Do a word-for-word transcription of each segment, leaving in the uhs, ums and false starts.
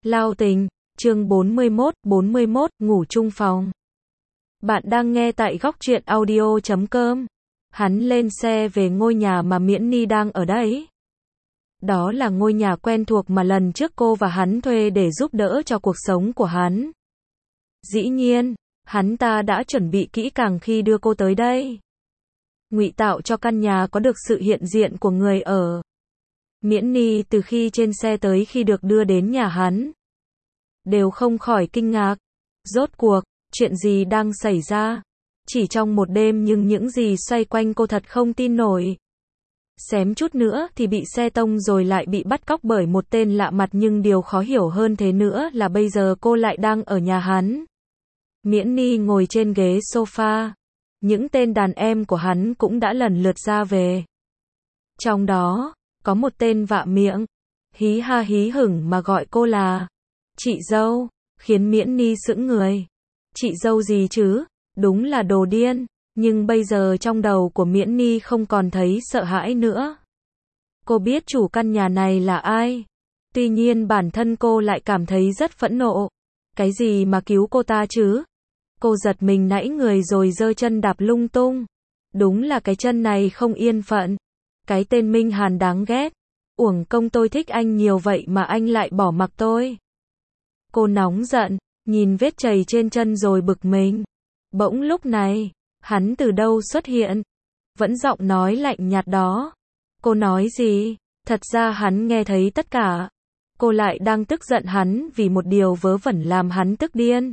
Lao tình, chương bốn mươi mốt, bốn mươi mốt, ngủ chung phòng. Bạn đang nghe tại góc truyện audio chấm com. Hắn lên xe về ngôi nhà mà Miễn Ni đang ở đấy. Đó là ngôi nhà quen thuộc mà lần trước cô và hắn thuê để giúp đỡ cho cuộc sống của hắn. Dĩ nhiên, hắn ta đã chuẩn bị kỹ càng khi đưa cô tới đây. Ngụy tạo cho căn nhà có được sự hiện diện của người ở. Miễn Ni từ khi trên xe tới khi được đưa đến nhà hắn, đều không khỏi kinh ngạc. Rốt cuộc, chuyện gì đang xảy ra? Chỉ trong một đêm nhưng những gì xoay quanh cô thật không tin nổi. Xém chút nữa thì bị xe tông rồi lại bị bắt cóc bởi một tên lạ mặt, nhưng điều khó hiểu hơn thế nữa là bây giờ cô lại đang ở nhà hắn. Miễn Ni ngồi trên ghế sofa. Những tên đàn em của hắn cũng đã lần lượt ra về. Trong đó, có một tên vạ miệng, hí ha hí hửng mà gọi cô là chị dâu, khiến Miễn Ni sững người. Chị dâu gì chứ? Đúng là đồ điên. Nhưng bây giờ trong đầu của Miễn Ni không còn thấy sợ hãi nữa. Cô biết chủ căn nhà này là ai. Tuy nhiên bản thân cô lại cảm thấy rất phẫn nộ. Cái gì mà cứu cô ta chứ? Cô giật mình nãy người rồi giơ chân đạp lung tung. Đúng là cái chân này không yên phận. Cái tên Minh Hàn đáng ghét. Uổng công tôi thích anh nhiều vậy mà anh lại bỏ mặc tôi. Cô nóng giận, nhìn vết chày trên chân rồi bực mình. Bỗng lúc này, hắn từ đâu xuất hiện? Vẫn giọng nói lạnh nhạt đó. Cô nói gì? Thật ra hắn nghe thấy tất cả. Cô lại đang tức giận hắn vì một điều vớ vẩn làm hắn tức điên.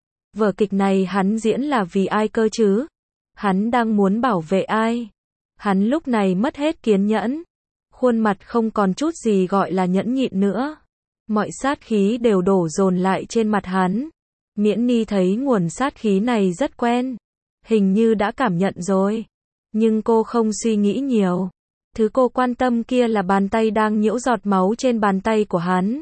Vở kịch này hắn diễn là vì ai cơ chứ? Hắn đang muốn bảo vệ ai? Hắn lúc này mất hết kiên nhẫn. Khuôn mặt không còn chút gì gọi là nhẫn nhịn nữa. Mọi sát khí đều đổ dồn lại trên mặt hắn. Miễn Ni thấy nguồn sát khí này rất quen. Hình như đã cảm nhận rồi. Nhưng cô không suy nghĩ nhiều. Thứ cô quan tâm kia là bàn tay đang nhiễu giọt máu trên bàn tay của hắn.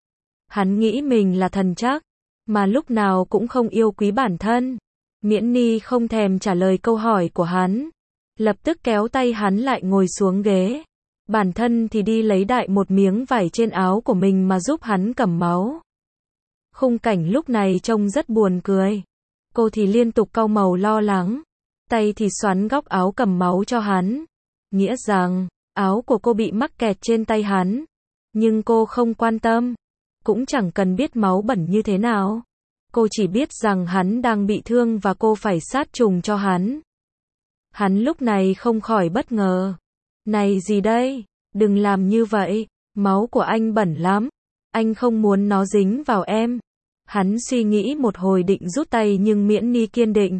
Hắn nghĩ mình là thần chắc, mà lúc nào cũng không yêu quý bản thân. Miễn Ni không thèm trả lời câu hỏi của hắn. Lập tức kéo tay hắn lại ngồi xuống ghế. Bản thân thì đi lấy đại một miếng vải trên áo của mình mà giúp hắn cầm máu. Khung cảnh lúc này trông rất buồn cười. Cô thì liên tục cau màu lo lắng. Tay thì xoắn góc áo cầm máu cho hắn. Nghĩa rằng, áo của cô bị mắc kẹt trên tay hắn. Nhưng cô không quan tâm. Cũng chẳng cần biết máu bẩn như thế nào. Cô chỉ biết rằng hắn đang bị thương và cô phải sát trùng cho hắn. Hắn lúc này không khỏi bất ngờ. Này gì đây? Đừng làm như vậy. Máu của anh bẩn lắm. Anh không muốn nó dính vào em. Hắn suy nghĩ một hồi định rút tay nhưng Miễn Ni kiên định.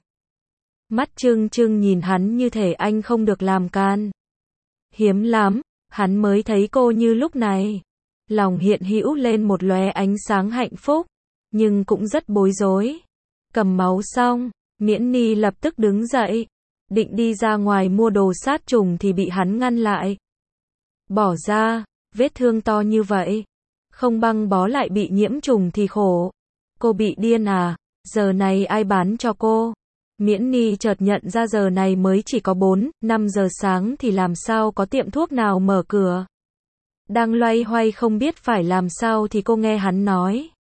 Mắt trưng trưng nhìn hắn như thể anh không được làm can. Hiếm lắm, hắn mới thấy cô như lúc này. Lòng hiện hữu lên một lóe ánh sáng hạnh phúc. Nhưng cũng rất bối rối. Cầm máu xong, Miễn Ni lập tức đứng dậy. Định đi ra ngoài mua đồ sát trùng thì bị hắn ngăn lại. Bỏ ra, vết thương to như vậy. Không băng bó lại bị nhiễm trùng thì khổ. Cô bị điên à? Giờ này ai bán cho cô? Miễn Ni chợt nhận ra giờ này mới chỉ có bốn, năm giờ sáng thì làm sao có tiệm thuốc nào mở cửa. Đang loay hoay không biết phải làm sao thì cô nghe hắn nói.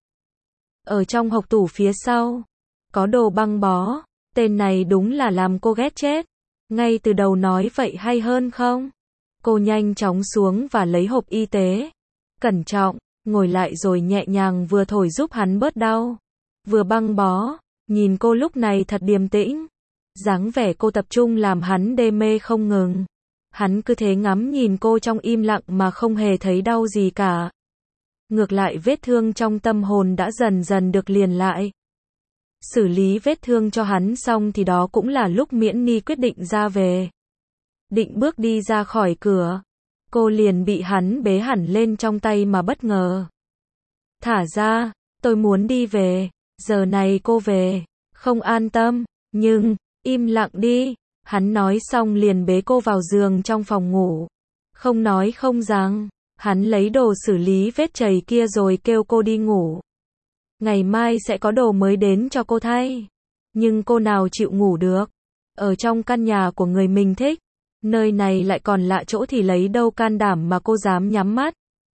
Ở trong hộc tủ phía sau, có đồ băng bó. Tên này đúng là làm cô ghét chết. Ngay từ đầu nói vậy hay hơn không? Cô nhanh chóng xuống và lấy hộp y tế. Cẩn trọng, ngồi lại rồi nhẹ nhàng vừa thổi giúp hắn bớt đau, vừa băng bó. Nhìn cô lúc này thật điềm tĩnh. Dáng vẻ cô tập trung làm hắn đê mê không ngừng. Hắn cứ thế ngắm nhìn cô trong im lặng mà không hề thấy đau gì cả. Ngược lại vết thương trong tâm hồn đã dần dần được liền lại. Xử lý vết thương cho hắn xong thì đó cũng là lúc Miễn Ni quyết định ra về. Định bước đi ra khỏi cửa, cô liền bị hắn bế hẳn lên trong tay mà bất ngờ. Thả ra, tôi muốn đi về. Giờ này cô về, không an tâm, nhưng, im lặng đi. Hắn nói xong liền bế cô vào giường trong phòng ngủ. Không nói không rằng, hắn lấy đồ xử lý vết chày kia rồi kêu cô đi ngủ. Ngày mai sẽ có đồ mới đến cho cô thay. Nhưng cô nào chịu ngủ được. Ở trong căn nhà của người mình thích. Nơi này lại còn lạ chỗ thì lấy đâu can đảm mà cô dám nhắm mắt.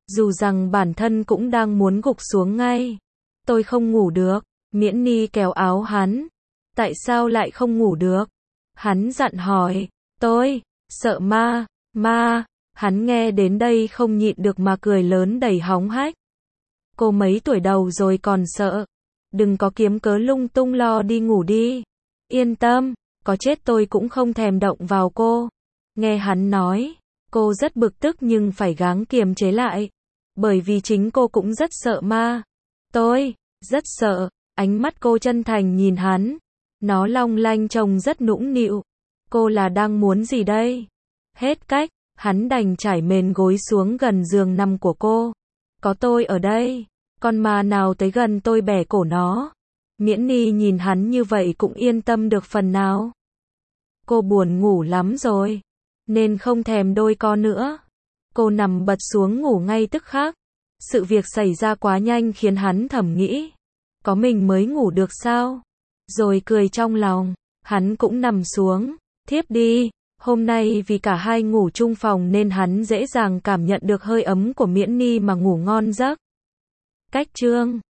dù rằng bản thân cũng đang muốn gục xuống ngay. Tôi không ngủ được, Miễn Ni kéo áo hắn. Tại sao lại không ngủ được? Hắn dặn hỏi, tôi, sợ ma, ma, hắn nghe đến đây không nhịn được mà cười lớn đầy hóng hách. Cô mấy tuổi đầu rồi còn sợ, đừng có kiếm cớ lung tung lo đi ngủ đi. Yên tâm, có chết tôi cũng không thèm động vào cô. Nghe hắn nói, cô rất bực tức nhưng phải gắng kiềm chế lại, bởi vì chính cô cũng rất sợ ma. Tôi, rất sợ, ánh mắt cô chân thành nhìn hắn, nó long lanh trông rất nũng nịu. Cô là đang muốn gì đây? Hết cách, hắn đành trải mền gối xuống gần giường nằm của cô. Có tôi ở đây, con ma nào tới gần tôi bẻ cổ nó. Miễn Ni nhìn hắn như vậy cũng yên tâm được phần nào. Cô buồn ngủ lắm rồi, nên không thèm đôi co nữa. Cô nằm bật xuống ngủ ngay tức khắc. Sự việc xảy ra quá nhanh khiến hắn thầm nghĩ, có mình mới ngủ được sao? Rồi cười trong lòng, hắn cũng nằm xuống, thiếp đi. Hôm nay vì cả hai ngủ chung phòng nên hắn dễ dàng cảm nhận được hơi ấm của Miễn Ni mà ngủ ngon giấc. Cách chương